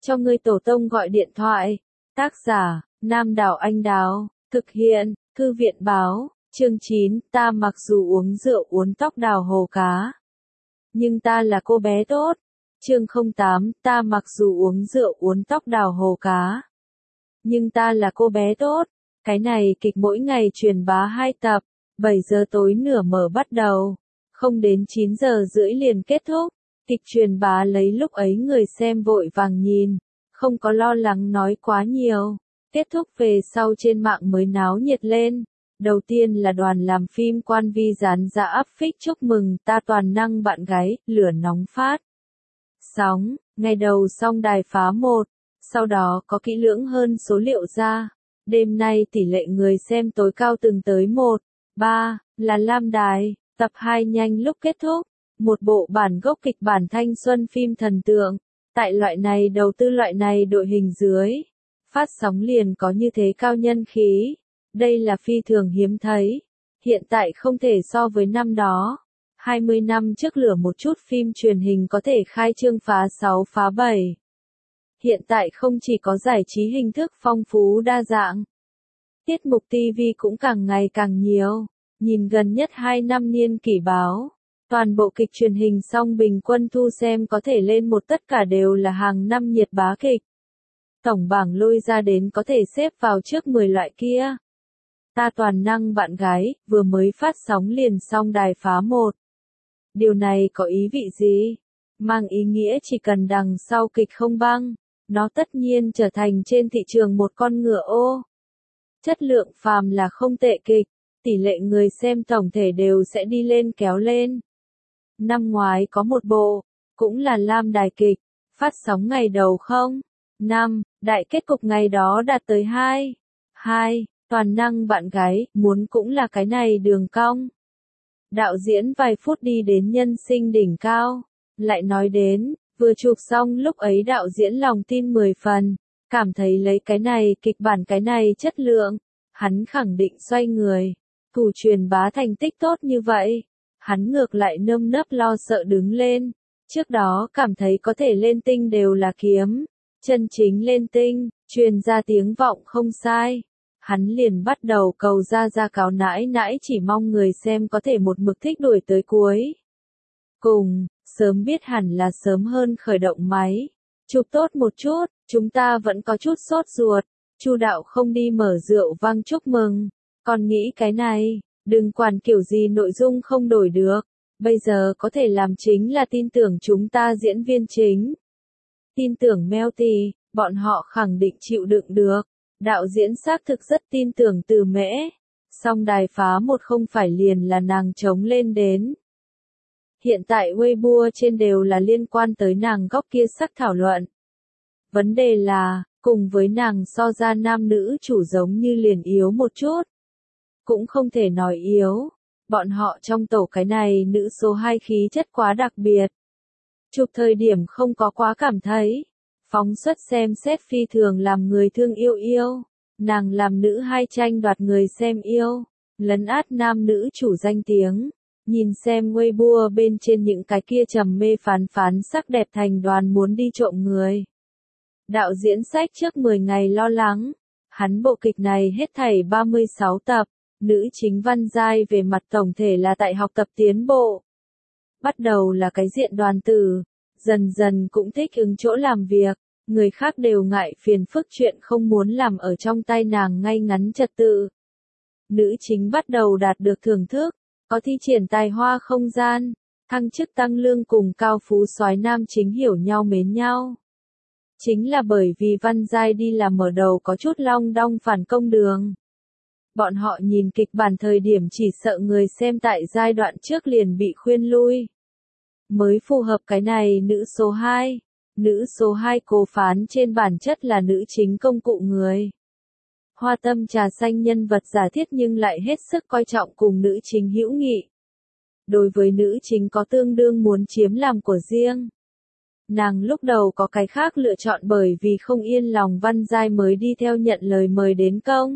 cho ngươi tổ tông gọi điện thoại. Tác giả, Nam Đảo Anh Đào, thực hiện, Thư viện báo, chương 9, ta mặc dù uống rượu uốn tóc đào hồ cá. Nhưng ta là cô bé tốt. Chương 08, ta mặc dù uống rượu uốn tóc đào hồ cá. Nhưng ta là cô bé tốt. Cái này kịch mỗi ngày truyền bá 2 tập, 7 giờ tối nửa mở bắt đầu. Không đến 9 giờ rưỡi liền kết thúc. Kịch truyền bá lấy lúc ấy người xem vội vàng nhìn, không có lo lắng nói quá nhiều. Kết thúc về sau trên mạng mới náo nhiệt lên. Đầu tiên là đoàn làm phim Quan Vi dán ra áp phích chúc mừng ta toàn năng bạn gái, lửa nóng phát sóng, ngày đầu xong đài phá 1, sau đó có kỹ lưỡng hơn số liệu ra. Đêm nay tỷ lệ người xem tối cao từng tới 1/3, là Lam Đài, tập 2 nhanh lúc kết thúc. Một bộ bản gốc kịch bản thanh xuân phim thần tượng. Tại loại này đầu tư loại này đội hình dưới, phát sóng liền có như thế cao nhân khí. Đây là phi thường hiếm thấy. Hiện tại không thể so với năm đó. 20 năm trước lửa một chút phim truyền hình có thể khai trương phá 6 phá 7. Hiện tại không chỉ có giải trí hình thức phong phú đa dạng. Tiết mục TV cũng càng ngày càng nhiều. Nhìn gần nhất 2 năm niên kỷ báo. Toàn bộ kịch truyền hình xong bình quân thu xem có thể lên một tất cả đều là hàng năm nhiệt bá kịch. Tổng bảng lôi ra đến có thể xếp vào trước 10 loại kia. Ta toàn năng bạn gái, vừa mới phát sóng liền xong đài phá 1. Điều này có ý vị gì? Mang ý nghĩa chỉ cần đằng sau kịch không băng, nó tất nhiên trở thành trên thị trường một con ngựa ô. Chất lượng phàm là không tệ kịch, tỷ lệ người xem tổng thể đều sẽ đi lên kéo lên. Năm ngoái có một bộ, cũng là Lam Đài kịch, phát sóng ngày đầu không? Năm, đại kết cục ngày đó đạt tới 2. Toàn năng bạn gái, muốn cũng là cái này đường cong. Đạo diễn vài phút đi đến nhân sinh đỉnh cao. Lại nói đến, vừa chụp xong lúc ấy đạo diễn lòng tin 10 phần, cảm thấy lấy cái này kịch bản cái này chất lượng, hắn khẳng định xoay người. Thủ truyền bá thành tích tốt như vậy, hắn ngược lại nơm nớp lo sợ đứng lên. Trước đó cảm thấy có thể lên tinh đều là kiếm, chân chính lên tinh, truyền ra tiếng vọng không sai. Hắn liền bắt đầu cầu ra cáo nãi nãi chỉ mong người xem có thể một mực thích đuổi tới cuối. Cùng, sớm biết hẳn là sớm hơn khởi động máy. Chụp tốt một chút, chúng ta vẫn có chút sốt ruột. Chu đạo không đi mở rượu vang chúc mừng. Còn nghĩ cái này, đừng quản kiểu gì nội dung không đổi được. Bây giờ có thể làm chính là tin tưởng chúng ta diễn viên chính. Tin tưởng Melty, bọn họ khẳng định chịu đựng được. Đạo diễn xác thực rất tin tưởng Từ Mễ. Song đài phá 1 không phải liền là nàng chống lên đến. Hiện tại Weibo trên đều là liên quan tới nàng góc kia sắc thảo luận. Vấn đề là, cùng với nàng so ra nam nữ chủ giống như liền yếu một chút. Cũng không thể nói yếu. Bọn họ trong tổ cái này nữ số 2 khí chất quá đặc biệt. Chụp thời điểm không có quá cảm thấy. Phóng xuất xem xét phi thường làm người thương yêu. Nàng làm nữ 2 tranh đoạt người xem yêu. Lấn át nam nữ chủ danh tiếng. Nhìn xem Weibo bên trên những cái kia trầm mê phán sắc đẹp thành đoàn muốn đi trộm người. Đạo diễn sách trước 10 ngày lo lắng. Hắn bộ kịch này hết thảy 36 tập. Nữ chính Văn Giai về mặt tổng thể là tại học tập tiến bộ. Bắt đầu là cái diện đoàn tử. Dần dần cũng thích ứng chỗ làm việc. Người khác đều ngại phiền phức chuyện không muốn làm ở trong tay nàng ngay ngắn trật tự. Nữ chính bắt đầu đạt được thưởng thức, có thi triển tài hoa không gian, thăng chức tăng lương cùng cao phú soái nam chính hiểu nhau mến nhau. Chính là bởi vì Văn Giai đi làm mở đầu có chút long đong phản công đường. Bọn họ nhìn kịch bản thời điểm chỉ sợ người xem tại giai đoạn trước liền bị khuyên lui. Mới phù hợp cái này nữ số 2. Nữ số 2 cố phán trên bản chất là nữ chính công cụ người. Hoa Tâm Trà Xanh nhân vật giả thiết nhưng lại hết sức coi trọng cùng nữ chính hữu nghị. Đối với nữ chính có tương đương muốn chiếm làm của riêng. Nàng lúc đầu có cái khác lựa chọn bởi vì không yên lòng Văn Giai mới đi theo nhận lời mời đến công.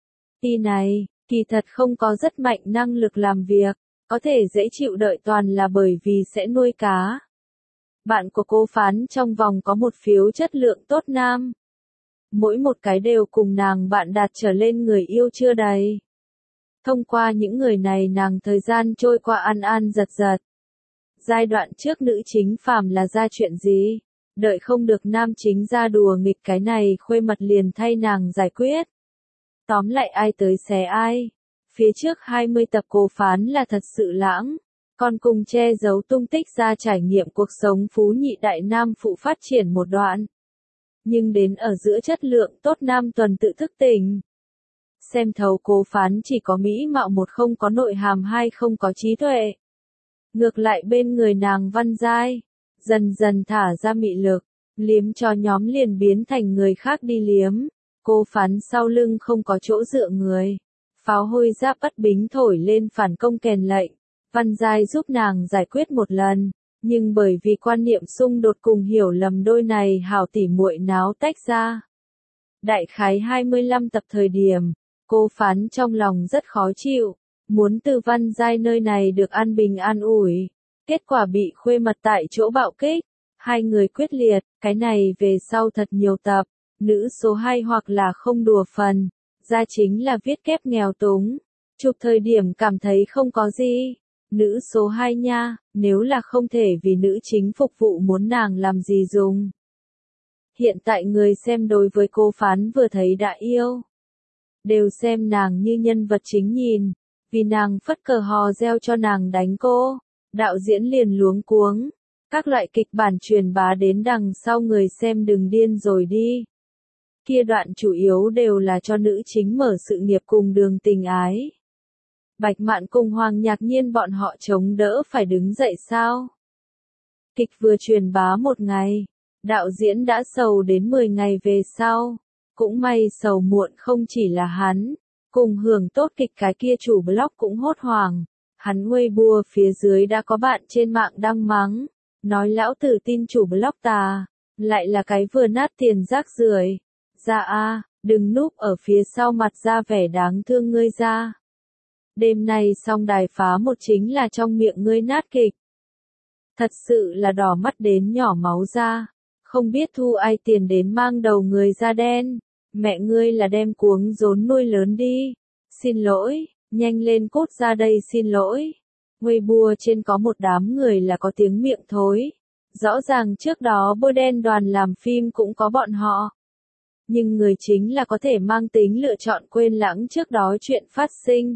Ty này, kỳ thật không có rất mạnh năng lực làm việc, có thể dễ chịu đợi toàn là bởi vì sẽ nuôi cá. Bạn của cô phán trong vòng có một phiếu chất lượng tốt nam. Mỗi một cái đều cùng nàng bạn đạt trở lên người yêu chưa đầy. Thông qua những người này nàng thời gian trôi qua an an giật giật. Giai đoạn trước nữ chính phàm là ra chuyện gì? Đợi không được nam chính ra đùa nghịch cái này khuê mật liền thay nàng giải quyết. Tóm lại ai tới xé ai. Phía trước 20 tập cô phán là thật sự lãng. Còn cùng che giấu tung tích ra trải nghiệm cuộc sống phú nhị đại nam phụ phát triển một đoạn. Nhưng đến ở giữa chất lượng tốt nam tuần tự thức tỉnh. Xem thấu cố phán chỉ có mỹ mạo một không có nội hàm hai không có trí tuệ. Ngược lại bên người nàng Văn Giai, dần dần thả ra mị lực, liếm cho nhóm liền biến thành người khác đi liếm. Cô phán sau lưng không có chỗ dựa người. Pháo hôi giáp bất bính thổi lên phản công kèn lệnh. Văn Giai giúp nàng giải quyết một lần, nhưng bởi vì quan niệm xung đột cùng hiểu lầm đôi này hảo tỉ muội náo tách ra. Đại khái 25 tập thời điểm, cô phán trong lòng rất khó chịu, muốn từ Văn Giai nơi này được an bình an ủi. Kết quả bị khuê mật tại chỗ bạo kích, hai người quyết liệt, cái này về sau thật nhiều tập, nữ số 2 hoặc là không đùa phần, ra chính là viết kép nghèo túng, chụp thời điểm cảm thấy không có gì. Nữ số 2 nha, nếu là không thể vì nữ chính phục vụ muốn nàng làm gì dùng. Hiện tại người xem đối với cô phán vừa thấy đã yêu. Đều xem nàng như nhân vật chính nhìn, vì nàng phất cờ hò reo cho nàng đánh cô, đạo diễn liền luống cuống. Các loại kịch bản truyền bá đến đằng sau người xem đừng điên rồi đi. Kia đoạn chủ yếu đều là cho nữ chính mở sự nghiệp cùng đường tình ái. Bạch Mạn cùng Hoàng Nhạc Nhiên bọn họ chống đỡ phải đứng dậy sao? Kịch vừa truyền bá một ngày, đạo diễn đã sầu đến 10 ngày về sau. Cũng may sầu muộn không chỉ là hắn, cùng hưởng tốt kịch cái kia chủ blog cũng hốt hoảng. Hắn Weibo phía dưới đã có bạn trên mạng đăng mắng, nói lão tử tin chủ blog tà, lại là cái vừa nát tiền rác rưởi. Ra a, đừng núp ở phía sau mặt ra vẻ đáng thương ngươi ra. Đêm nay xong đài phá một chính là trong miệng ngươi nát kịch. Thật sự là đỏ mắt đến nhỏ máu ra, không biết thu ai tiền đến mang đầu người da đen. Mẹ ngươi là đem cuống rốn nuôi lớn đi. Xin lỗi, nhanh lên cút ra đây xin lỗi. Weibo trên có một đám người là có tiếng miệng thối. Rõ ràng trước đó bôi đen đoàn làm phim cũng có bọn họ. Nhưng người chính là có thể mang tính lựa chọn quên lãng trước đó chuyện phát sinh.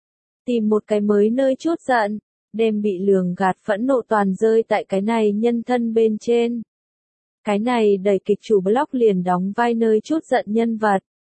Tìm một cái mới nơi chút giận, đem bị lường gạt phẫn nộ toàn rơi tại cái này nhân thân bên trên. Cái này đẩy kịch chủ blog liền đóng vai nơi chút giận nhân vật.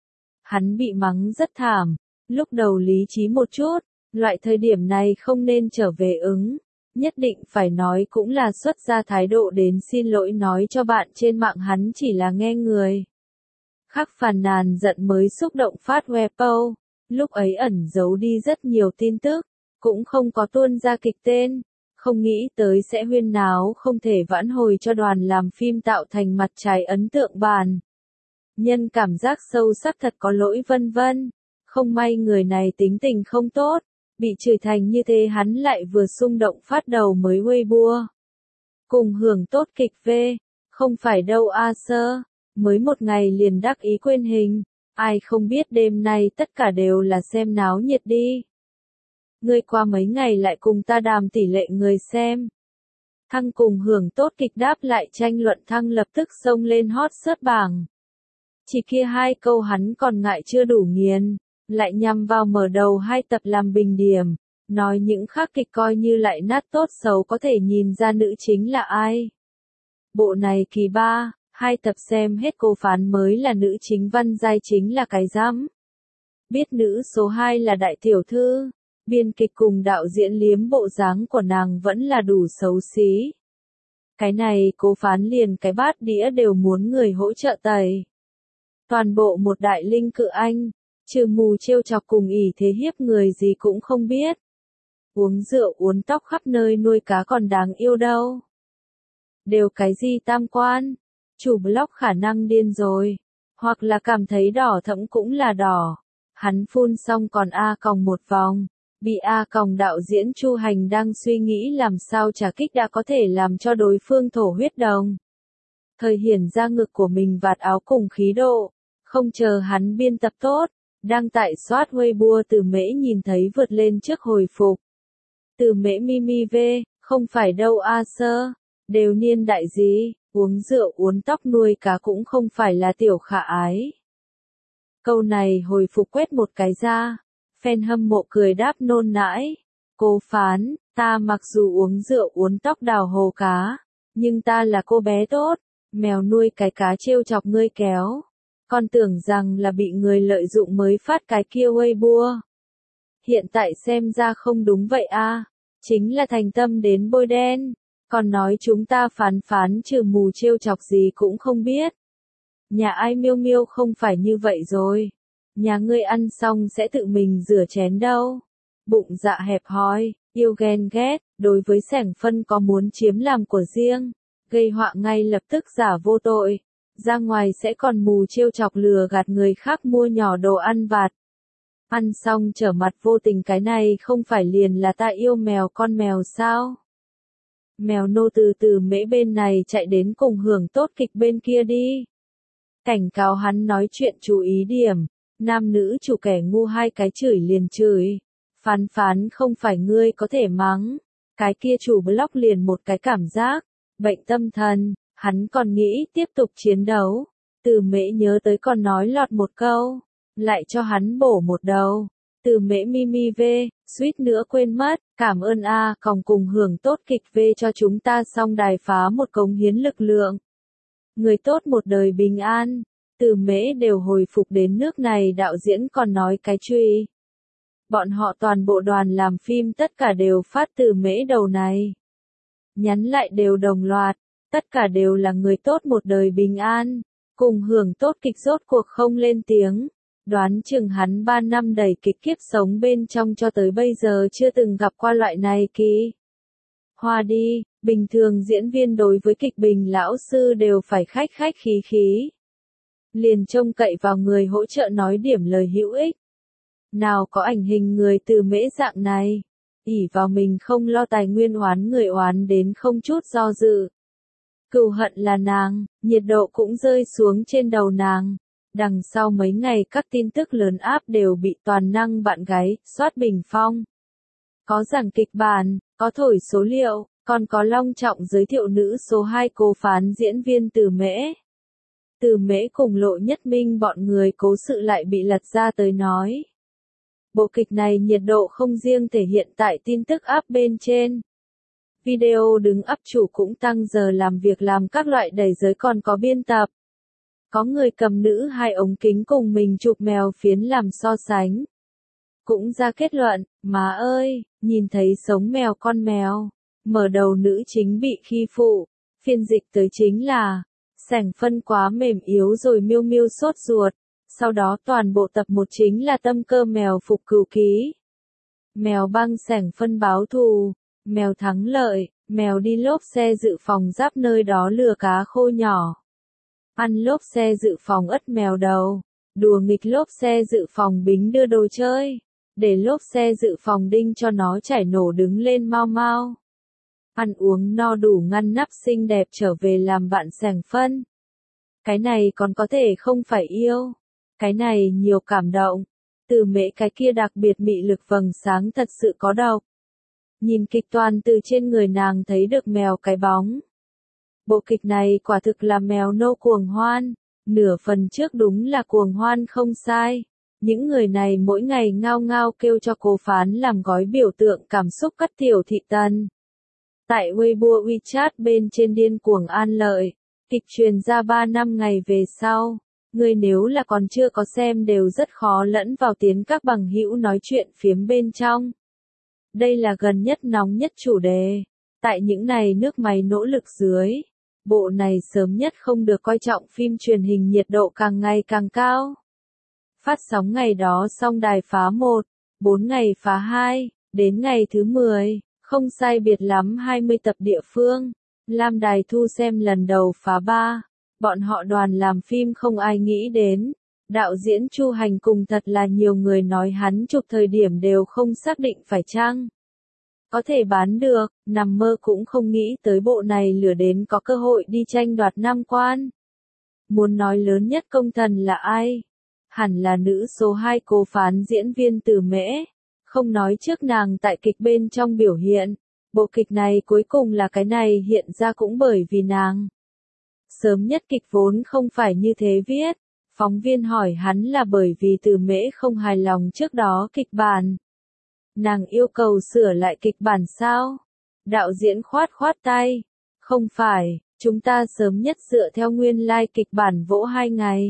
Hắn bị mắng rất thảm, lúc đầu lý trí một chút, loại thời điểm này không nên trở về ứng, nhất định phải nói cũng là xuất ra thái độ đến xin lỗi nói cho bạn trên mạng hắn chỉ là nghe người. Khắc phàn nàn giận mới xúc động phát Weibo, lúc ấy ẩn giấu đi rất nhiều tin tức, cũng không có tuôn ra kịch tên. Không nghĩ tới sẽ huyên náo không thể vãn hồi cho đoàn làm phim tạo thành mặt trái ấn tượng bàn. Nhân cảm giác sâu sắc thật có lỗi vân vân. Không may người này tính tình không tốt, bị chửi thành như thế hắn lại vừa xung động phát đầu mới Weibo. Cùng hưởng tốt kịch V, không phải đâu a sơ, mới một ngày liền đắc ý quên hình, ai không biết đêm nay tất cả đều là xem náo nhiệt đi. Ngươi qua mấy ngày lại cùng ta đàm tỷ lệ người xem. Thăng cùng hưởng tốt kịch đáp lại tranh luận thăng lập tức xông lên hot search bảng. Chỉ kia hai câu hắn còn ngại chưa đủ nghiền, lại nhằm vào mở đầu hai tập làm bình điểm, nói những khác kịch coi như lại nát tốt xấu có thể nhìn ra nữ chính là ai. Bộ này kỳ 3, hai tập xem hết cô phán mới là nữ chính Văn Giai chính là cái rắm. Biết nữ số 2 là đại tiểu thư. Biên kịch cùng đạo diễn liếm bộ dáng của nàng vẫn là đủ xấu xí. Cái này cố phán liền cái bát đĩa đều muốn người hỗ trợ tẩy. Toàn bộ một đại linh cự anh, trừ mù trêu chọc cùng ỷ thế hiếp người gì cũng không biết. Uống rượu uốn tóc khắp nơi nuôi cá còn đáng yêu đâu. Đều cái gì tam quan, chủ blog khả năng điên rồi, hoặc là cảm thấy đỏ thẫm cũng là đỏ. Hắn phun xong còn a còng một vòng. Đạo diễn Chu Hành đang suy nghĩ làm sao trả kích đã có thể làm cho đối phương thổ huyết đồng. Thời hiển ra ngực của mình vạt áo cùng khí độ, không chờ hắn biên tập tốt, đang tại soát Weibo Từ Mễ nhìn thấy vượt lên trước hồi phục. Từ Mễ Mimi V, không phải đâu a sơ, đều niên đại gì, uống rượu uốn tóc nuôi cá cũng không phải là tiểu khả ái. Câu này hồi phục quét một cái ra, fan hâm mộ cười đáp nôn nãi. Cô phán, ta mặc dù uống rượu uốn tóc đào hồ cá, nhưng ta là cô bé tốt, mèo nuôi cái cá trêu chọc ngươi kéo. Con tưởng rằng là bị người lợi dụng mới phát cái kia Weibo. Hiện tại xem ra không đúng vậy a, chính là thành tâm đến bôi đen, còn nói chúng ta phán trừ mù trêu chọc gì cũng không biết. Nhà ai Miêu Miêu không phải như vậy rồi. Nhà ngươi ăn xong sẽ tự mình rửa chén đâu. Bụng dạ hẹp hòi, yêu ghen ghét, đối với Sẻng Phân có muốn chiếm làm của riêng, gây họa ngay lập tức giả vô tội, ra ngoài sẽ còn mù trêu chọc lừa gạt người khác mua nhỏ đồ ăn vặt. Ăn xong trở mặt vô tình cái này không phải liền là ta yêu mèo con mèo sao? Mèo nô từ Mễ bên này chạy đến cùng hưởng tốt kịch bên kia đi. Cảnh cáo hắn nói chuyện chú ý điểm, nam nữ chủ kẻ ngu hai cái chửi liền chửi. Phán không phải ngươi có thể mắng, cái kia chủ blog liền một cái cảm giác, bệnh tâm thần, hắn còn nghĩ tiếp tục chiến đấu. Từ Mễ nhớ tới còn nói lọt một câu, lại cho hắn bổ một đầu. Từ Mễ Mimi V, suýt nữa quên mất, cảm ơn a, còng cùng hưởng tốt kịch V cho chúng ta xong đài phá một cống hiến lực lượng. Người tốt một đời bình an, Từ Mễ đều hồi phục đến nước này đạo diễn còn nói cái truy. Bọn họ toàn bộ đoàn làm phim tất cả đều phát Từ Mễ đầu này. Nhắn lại đều đồng loạt, tất cả đều là người tốt một đời bình an, cùng hưởng tốt kịch rốt cuộc không lên tiếng. Đoán chừng hắn 3 năm đầy kịch kiếp sống bên trong cho tới bây giờ chưa từng gặp qua loại này kỳ. Hoa đi, bình thường diễn viên đối với kịch bình lão sư đều phải khách khí. Liền trông cậy vào người hỗ trợ nói điểm lời hữu ích. Nào có ảnh hình người Từ Mễ dạng này, ỷ vào mình không lo tài nguyên oán người oán đến không chút do dự. Cừu hận là nàng, nhiệt độ cũng rơi xuống trên đầu nàng. Đằng sau mấy ngày các tin tức lớn áp đều bị toàn năng bạn gái, soát bình phong. Có giảng kịch bản, có thổi số liệu, còn có long trọng giới thiệu nữ số 2 cô phán diễn viên Từ Mễ. Từ Mễ cùng Lộ Nhất Minh bọn người cố sự lại bị lật ra tới nói. Bộ kịch này nhiệt độ không riêng thể hiện tại tin tức áp bên trên. Video đứng up chủ cũng tăng giờ làm việc làm các loại đẩy giới còn có biên tập. Có người cầm nữ hai ống kính cùng mình chụp mèo phiến làm so sánh. Cũng ra kết luận, má ơi, nhìn thấy sống mèo con mèo. Mở đầu nữ chính bị khi phụ, phiên dịch tới chính là, Sẻng Phân quá mềm yếu rồi Miêu Miêu sốt ruột. Sau đó toàn bộ tập 1 chính là tâm cơ mèo phục cừu ký. Mèo băng Sẻng Phân báo thù, mèo thắng lợi, mèo đi lốp xe dự phòng giáp nơi đó lừa cá khô nhỏ. Ăn lốp xe dự phòng ất mèo đầu, đùa nghịch lốp xe dự phòng bính đưa đồ chơi, để lốp xe dự phòng đinh cho nó chảy nổ đứng lên mau mau. Ăn uống no đủ ngăn nắp xinh đẹp trở về làm bạn Sẻng Phân. Cái này còn có thể không phải yêu. Cái này nhiều cảm động. Từ Mễ cái kia đặc biệt mị lực vầng sáng thật sự có độc. Nhìn kịch toàn từ trên người nàng thấy được mèo cái bóng. Bộ kịch này quả thực là mèo nô cuồng hoan. Nửa phần trước đúng là cuồng hoan không sai. Những người này mỗi ngày ngao ngao kêu cho cố phán làm gói biểu tượng cảm xúc cắt tiểu thị tần. Tại Weibo WeChat bên trên điên cuồng an lợi. Kịch truyền ra 3 năm ngày về sau. Người nếu là còn chưa có xem đều rất khó lẫn vào tiến các bằng hữu nói chuyện phiếm bên trong. Đây là gần nhất nóng nhất chủ đề. Tại những này nước máy nỗ lực dưới, bộ này sớm nhất không được coi trọng phim truyền hình nhiệt độ càng ngày càng cao. Phát sóng ngày đó xong đài phá 1, 4 ngày phá 2, đến ngày thứ 10, không sai biệt lắm 20 tập địa phương. Lam Đài Thu xem lần đầu phá 3. Bọn họ đoàn làm phim không ai nghĩ đến, Đạo diễn Chu Hành cùng thật là nhiều người nói hắn chụp thời điểm đều không xác định phải chăng có thể bán được, nằm mơ cũng không nghĩ tới bộ này lửa đến có cơ hội đi tranh đoạt nam quan. Muốn nói lớn nhất công thần là ai? Hẳn là nữ số 2 Cố Phán diễn viên Từ Mễ. Không nói trước nàng tại kịch bên trong biểu hiện, bộ kịch này cuối cùng là cái này hiện ra cũng bởi vì nàng. Sớm nhất kịch vốn không phải như thế viết, phóng viên hỏi hắn là bởi vì Từ Mễ không hài lòng trước đó kịch bản. Nàng yêu cầu sửa lại kịch bản sao? Đạo diễn khoát khoát tay. Không phải, chúng ta sớm nhất dựa theo nguyên lai kịch bản vỗ 2 ngày.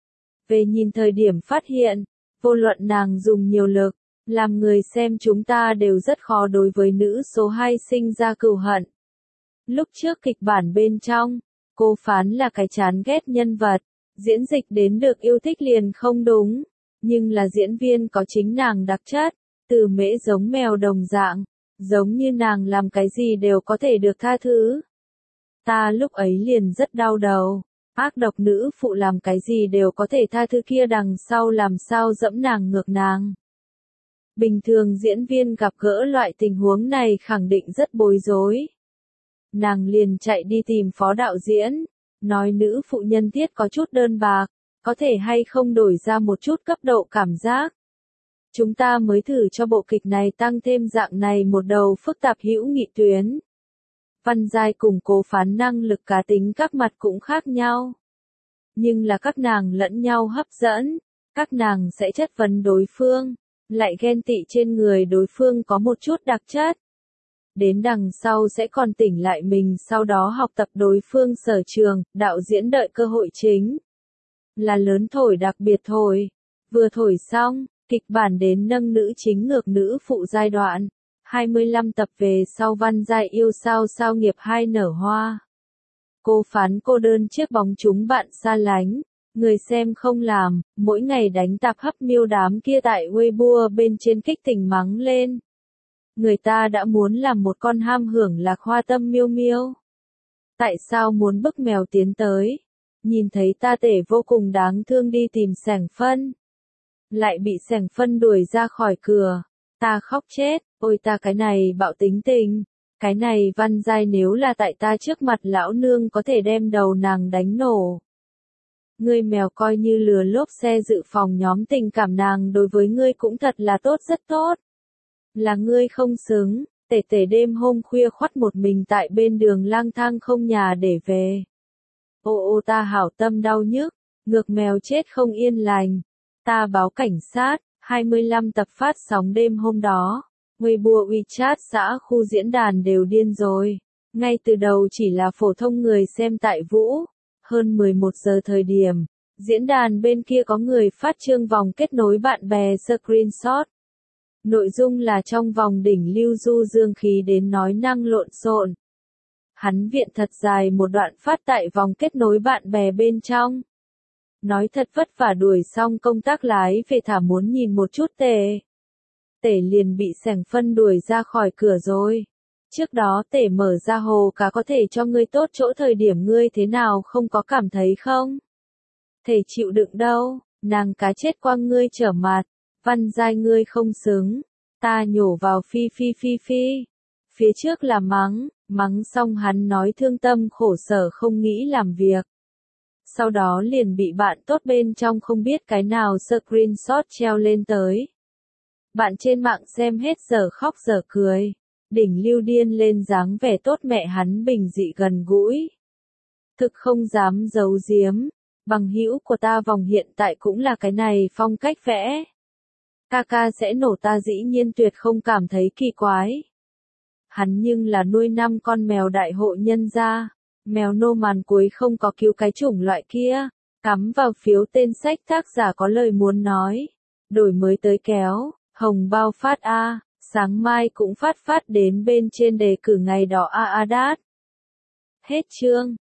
Về nhìn thời điểm phát hiện, vô luận nàng dùng nhiều lực, làm người xem chúng ta đều rất khó đối với nữ số 2 sinh ra cừu hận. Lúc trước kịch bản bên trong, Cố Phán là cái chán ghét nhân vật, diễn dịch đến được yêu thích liền không đúng, nhưng là diễn viên có chính nàng đặc chất. Từ Mễ giống mèo đồng dạng, giống như nàng làm cái gì đều có thể được tha thứ. Ta lúc ấy liền rất đau đầu, ác độc nữ phụ làm cái gì đều có thể tha thứ kia đằng sau làm sao dẫm nàng ngược nàng. Bình thường diễn viên gặp gỡ loại tình huống này khẳng định rất bối rối. Nàng liền chạy đi tìm phó đạo diễn, nói nữ phụ nhân thiết có chút đơn bạc, có thể hay không đổi ra một chút cấp độ cảm giác. Chúng ta mới thử cho bộ kịch này tăng thêm dạng này một đầu phức tạp hữu nghị tuyến. Văn Giai cùng Cố Phán năng lực cá tính các mặt cũng khác nhau. Nhưng là các nàng lẫn nhau hấp dẫn, các nàng sẽ chất vấn đối phương, lại ghen tị trên người đối phương có một chút đặc chất. Đến đằng sau sẽ còn tỉnh lại mình sau đó học tập đối phương sở trường, đạo diễn đợi cơ hội chính. Là lớn thổi đặc biệt thổi, vừa thổi xong. Kịch bản đến nâng nữ chính ngược nữ phụ giai đoạn, 25 tập về sau Văn Giai yêu sao nghiệp 2 nở hoa. Cố Phán cô đơn chiếc bóng chúng bạn xa lánh, người xem không làm, mỗi ngày đánh tạp hấp miêu đám kia tại Weibo bên trên kích tình mắng lên. Người ta đã muốn làm một con ham hưởng lạc hoa tâm miêu miêu. Tại sao muốn bức mèo tiến tới? Nhìn thấy ta tể vô cùng đáng thương đi tìm Sẻng Phân. Lại bị Sẻng Phân đuổi ra khỏi cửa, ta khóc chết, ôi ta cái này bạo tính tình, cái này Văn Giai nếu là tại ta trước mặt lão nương có thể đem đầu nàng đánh nổ. Ngươi mèo coi như lừa lốp xe dự phòng nhóm tình cảm nàng đối với ngươi cũng thật là tốt rất tốt. Là ngươi không xứng, tể tể đêm hôm khuya khoắt một mình tại bên đường lang thang không nhà để về. Ô ta hảo tâm đau nhức, ngược mèo chết không yên lành. Ta báo cảnh sát, 25 tập phát sóng đêm hôm đó, Weibo WeChat xã khu diễn đàn đều điên rồi. Ngay từ đầu chỉ là phổ thông người xem tại Vũ, hơn 11 giờ thời điểm, diễn đàn bên kia có người phát chương vòng kết nối bạn bè screenshot. Nội dung là trong vòng đỉnh lưu du dương khí đến nói năng lộn xộn. Hắn viện thật dài một đoạn phát tại vòng kết nối bạn bè bên trong. Nói thật vất vả đuổi xong công tác lái về thả muốn nhìn một chút tể. Tể liền bị Sẻng Phân đuổi ra khỏi cửa rồi. Trước đó tể mở ra hồ cá có thể cho ngươi tốt chỗ thời điểm ngươi thế nào không có cảm thấy không? Thể chịu đựng đâu, nàng cá chết quăng ngươi trở mặt, Văn Giai ngươi không xứng, ta nhổ vào phi. Phía trước là mắng xong hắn nói thương tâm khổ sở không nghĩ làm việc. Sau đó liền bị bạn tốt bên trong không biết cái nào screenshot treo lên tới. Bạn trên mạng xem hết giờ khóc giờ cười, đỉnh lưu điên lên dáng vẻ tốt mẹ hắn bình dị gần gũi. Thực không dám giấu giếm, bằng hữu của ta vòng hiện tại cũng là cái này phong cách vẽ. Ca sẽ nổ ta dĩ nhiên tuyệt không cảm thấy kỳ quái. Hắn nhưng là nuôi 5 con mèo đại hộ nhân gia. Mèo nô màn cuối không có cứu cái chủng loại kia, cắm vào phiếu tên sách tác giả có lời muốn nói. Đổi mới tới kéo, hồng bao phát A, sáng mai cũng phát đến bên trên đề cử ngày đỏ A đát. Hết chương.